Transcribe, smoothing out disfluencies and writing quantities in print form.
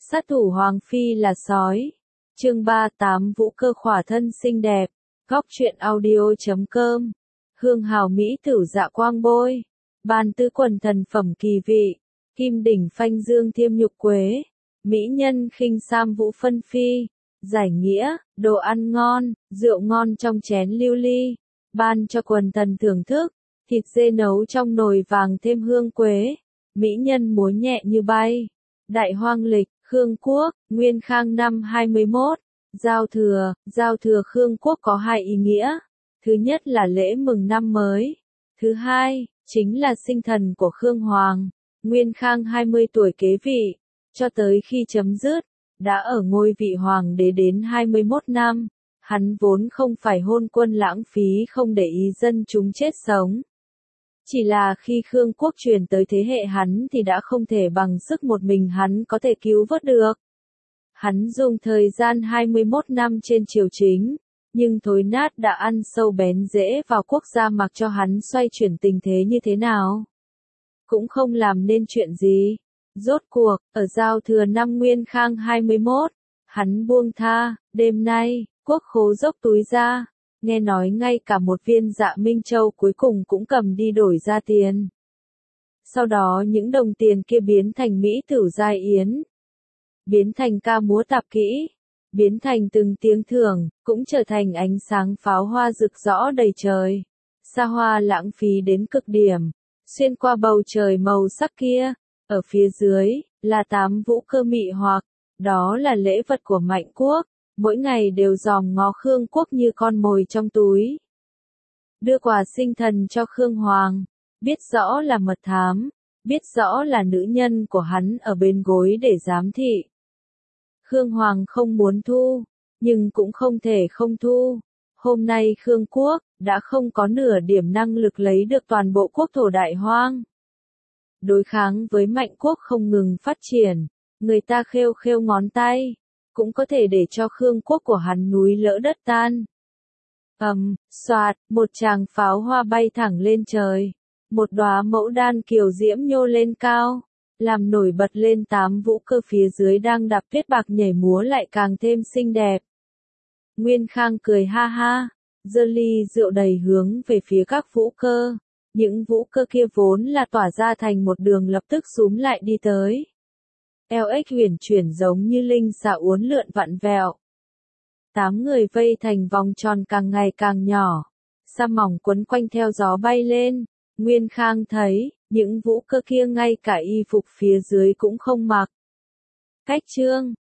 Sát thủ Hoàng Phi là sói. Chương 38 Vũ cơ khỏa thân xinh đẹp. Góc truyện audio.com. Hương hào mỹ tử dạ quang bôi. Bàn tứ quần thần phẩm kỳ vị. Kim đỉnh phanh dương thiêm nhục quế. Mỹ nhân khinh sam vũ phân phi. Giải nghĩa, đồ ăn ngon, rượu ngon trong chén lưu ly. Ban cho quần thần thưởng thức. Thịt dê nấu trong nồi vàng thêm hương quế. Mỹ nhân múa nhẹ như bay. Đại hoang lịch, Khương Quốc, Nguyên Khang năm 21. Giao thừa Khương Quốc có hai ý nghĩa. Thứ nhất là lễ mừng năm mới. Thứ hai, chính là sinh thần của Khương Hoàng. Nguyên Khang 20 tuổi kế vị, cho tới khi chấm dứt, đã ở ngôi vị hoàng đế đến 21 năm. Hắn vốn không phải hôn quân lãng phí không để ý dân chúng chết sống. Chỉ là khi Khương Quốc truyền tới thế hệ hắn thì đã không thể bằng sức một mình hắn có thể cứu vớt được. Hắn dùng thời gian 21 năm trên triều chính, nhưng thối nát đã ăn sâu bén rễ vào quốc gia mặc cho hắn xoay chuyển tình thế như thế nào. Cũng không làm nên chuyện gì. Rốt cuộc, ở giao thừa năm Nguyên Khang 21, hắn buông tha, đêm nay, quốc khố dốc túi ra. Nghe nói ngay cả một viên Dạ Minh Châu cuối cùng cũng cầm đi đổi ra tiền. Sau đó những đồng tiền kia biến thành mỹ tử giai yến, biến thành ca múa tạp kỹ, biến thành từng tiếng thưởng, cũng trở thành ánh sáng pháo hoa rực rõ đầy trời. Xa hoa lãng phí đến cực điểm, xuyên qua bầu trời màu sắc kia, ở phía dưới, là 8 vũ cơ mị hoặc, đó là lễ vật của Mạnh Quốc. Mỗi ngày đều dòm ngó Khương Quốc như con mồi trong túi. Đưa quà sinh thần cho Khương Hoàng, biết rõ là mật thám, biết rõ là nữ nhân của hắn ở bên gối để giám thị. Khương Hoàng không muốn thu, nhưng cũng không thể không thu. Hôm nay Khương Quốc đã không có nửa điểm năng lực lấy được toàn bộ quốc thổ Đại Hoang. Đối kháng với Mạnh Quốc không ngừng phát triển, người ta khêu khêu ngón tay. Cũng có thể để cho Khương Quốc của hắn núi lỡ đất tan. Soạt, một tràng pháo hoa bay thẳng lên trời. Một đóa mẫu đan kiều diễm nhô lên cao, làm nổi bật lên 8 vũ cơ phía dưới đang đạp tuyết bạc nhảy múa lại càng thêm xinh đẹp. Nguyên Khang cười ha ha, giơ ly rượu đầy hướng về phía các vũ cơ. Những vũ cơ kia vốn là tỏa ra thành một đường lập tức xúm lại đi tới. LX huyền chuyển giống như linh xà uốn lượn vặn vẹo. 8 người vây thành vòng tròn càng ngày càng nhỏ. Sa mỏng quấn quanh theo gió bay lên. Nguyên Khang thấy, những vũ cơ kia ngay cả y phục phía dưới cũng không mặc. Cách trương,